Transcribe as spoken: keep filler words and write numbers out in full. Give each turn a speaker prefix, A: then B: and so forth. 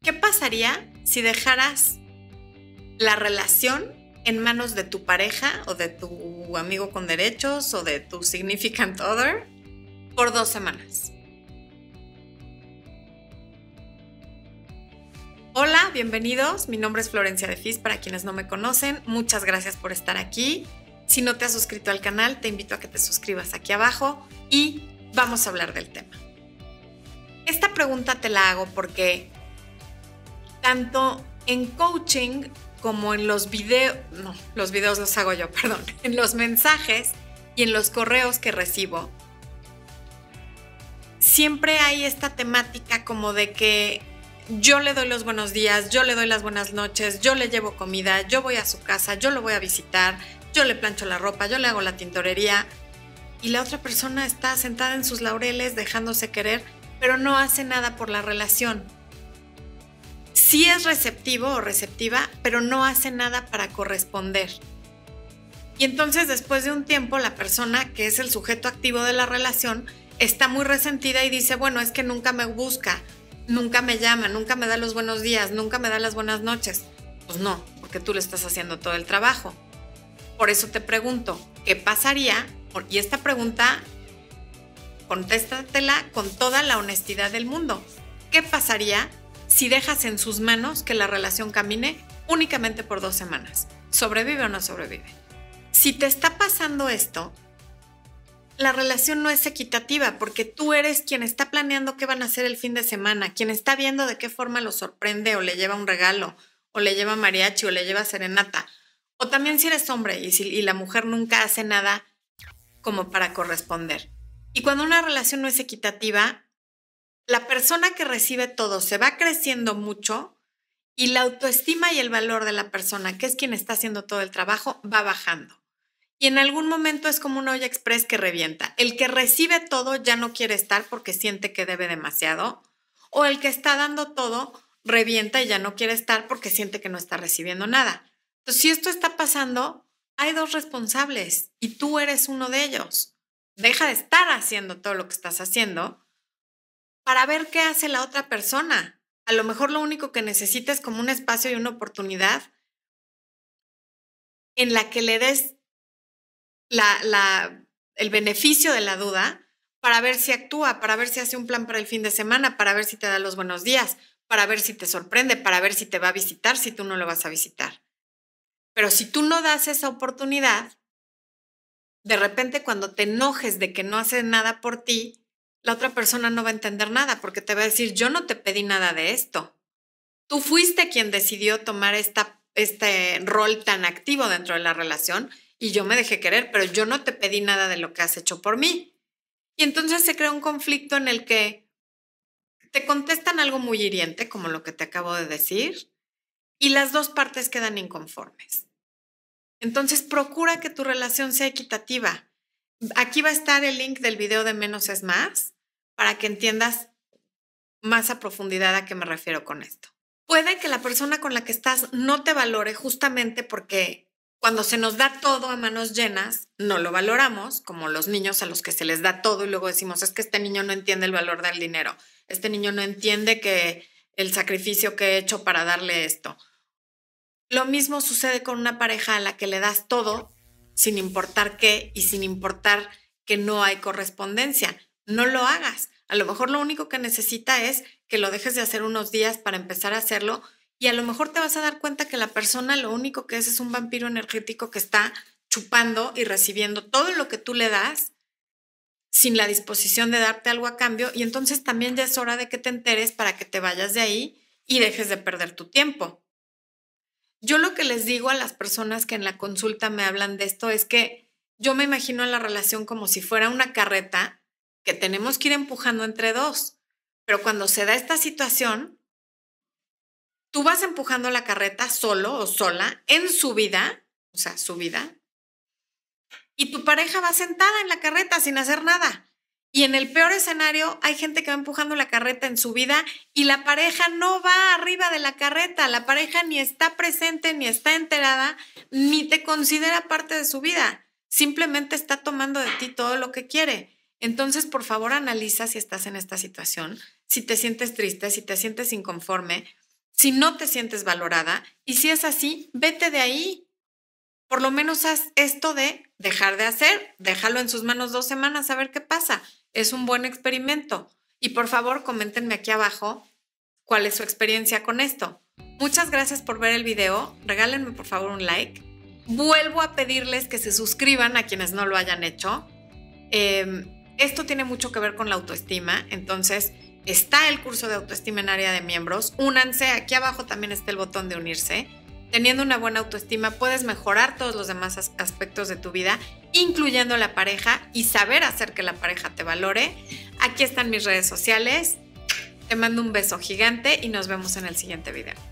A: ¿Qué pasaría si dejaras la relación en manos de tu pareja o de tu amigo con derechos o de tu significant other por dos semanas? Hola, bienvenidos. Mi nombre es Florencia de Fis, para quienes no me conocen. Muchas gracias por estar aquí. Si no te has suscrito al canal, te invito a que te suscribas aquí abajo y vamos a hablar del tema. Esta pregunta te la hago porque tanto en coaching como en los videos, no, los videos los hago yo, perdón, en los mensajes y en los correos que recibo, siempre hay esta temática como de que yo le doy los buenos días, yo le doy las buenas noches, yo le llevo comida, yo voy a su casa, yo lo voy a visitar, yo le plancho la ropa, yo le hago la tintorería y la otra persona está sentada en sus laureles dejándose querer, pero no hace nada por la relación. Sí es receptivo o receptiva, pero no hace nada para corresponder. Y entonces después de un tiempo la persona que es el sujeto activo de la relación está muy resentida y dice, bueno, es que nunca me busca, nunca me llama, nunca me da los buenos días, nunca me da las buenas noches. Pues no, porque tú le estás haciendo todo el trabajo. Por eso te pregunto, ¿qué pasaría? Y esta pregunta, contéstatela con toda la honestidad del mundo. ¿Qué pasaría si dejas en sus manos que la relación camine únicamente por dos semanas? ¿Sobrevive o no sobrevive? Si te está pasando esto, la relación no es equitativa porque tú eres quien está planeando qué van a hacer el fin de semana, quien está viendo de qué forma lo sorprende o le lleva un regalo, o le lleva mariachi o le lleva serenata. O también si eres hombre y, si, y la mujer nunca hace nada como para corresponder. Y cuando una relación no es equitativa, la persona que recibe todo se va creciendo mucho y la autoestima y el valor de la persona, que es quien está haciendo todo el trabajo, va bajando. Y en algún momento es como una olla express que revienta. El que recibe todo ya no quiere estar porque siente que debe demasiado, o el que está dando todo revienta y ya no quiere estar porque siente que no está recibiendo nada. Entonces, si esto está pasando, hay dos responsables y tú eres uno de ellos. Deja de estar haciendo todo lo que estás haciendo para ver qué hace la otra persona. A lo mejor lo único que necesita es como un espacio y una oportunidad en la que le des la, la, el beneficio de la duda para ver si actúa, para ver si hace un plan para el fin de semana, para ver si te da los buenos días, para ver si te sorprende, para ver si te va a visitar, si tú no lo vas a visitar. Pero si tú no das esa oportunidad, de repente cuando te enojes de que no hace nada por ti, la otra persona no va a entender nada porque te va a decir, yo no te pedí nada de esto. Tú fuiste quien decidió tomar esta, este rol tan activo dentro de la relación y yo me dejé querer, pero yo no te pedí nada de lo que has hecho por mí. Y entonces se crea un conflicto en el que te contestan algo muy hiriente, como lo que te acabo de decir, y las dos partes quedan inconformes. Entonces procura que tu relación sea equitativa. Aquí va a estar el link del video de Menos es Más para que entiendas más a profundidad a qué me refiero con esto. Puede que la persona con la que estás no te valore justamente porque cuando se nos da todo a manos llenas, no lo valoramos, como los niños a los que se les da todo y luego decimos, es que este niño no entiende el valor del dinero, este niño no entiende que el sacrificio que he hecho para darle esto. Lo mismo sucede con una pareja a la que le das todo sin importar qué y sin importar que no hay correspondencia. No lo hagas. A lo mejor lo único que necesita es que lo dejes de hacer unos días para empezar a hacerlo y a lo mejor te vas a dar cuenta que la persona lo único que es es un vampiro energético que está chupando y recibiendo todo lo que tú le das sin la disposición de darte algo a cambio y entonces también ya es hora de que te enteres para que te vayas de ahí y dejes de perder tu tiempo. Yo lo que les digo a las personas que en la consulta me hablan de esto es que yo me imagino la relación como si fuera una carreta que tenemos que ir empujando entre dos. Pero cuando se da esta situación, tú vas empujando la carreta solo o sola en su vida, o sea, su vida, y tu pareja va sentada en la carreta sin hacer nada. Y en el peor escenario hay gente que va empujando la carreta en su vida y la pareja no va arriba de la carreta. La pareja ni está presente, ni está enterada, ni te considera parte de su vida. Simplemente está tomando de ti todo lo que quiere. Entonces, por favor, analiza si estás en esta situación, si te sientes triste, si te sientes inconforme. si no te sientes valorada, y si es así, vete de ahí. Por lo menos haz esto de dejar de hacer, déjalo en sus manos dos semanas a ver qué pasa. Es un buen experimento. Y por favor, coméntenme aquí abajo cuál es su experiencia con esto. Muchas gracias por ver el video. Regálenme por favor un like. Vuelvo a pedirles que se suscriban a quienes no lo hayan hecho. Eh, esto tiene mucho que ver con la autoestima. Entonces, está el curso de autoestima en área de miembros. Únanse. Aquí abajo también está el botón de unirse. Teniendo una buena autoestima, puedes mejorar todos los demás aspectos de tu vida, incluyendo la pareja, y saber hacer que la pareja te valore. Aquí están mis redes sociales. Te mando un beso gigante y nos vemos en el siguiente video.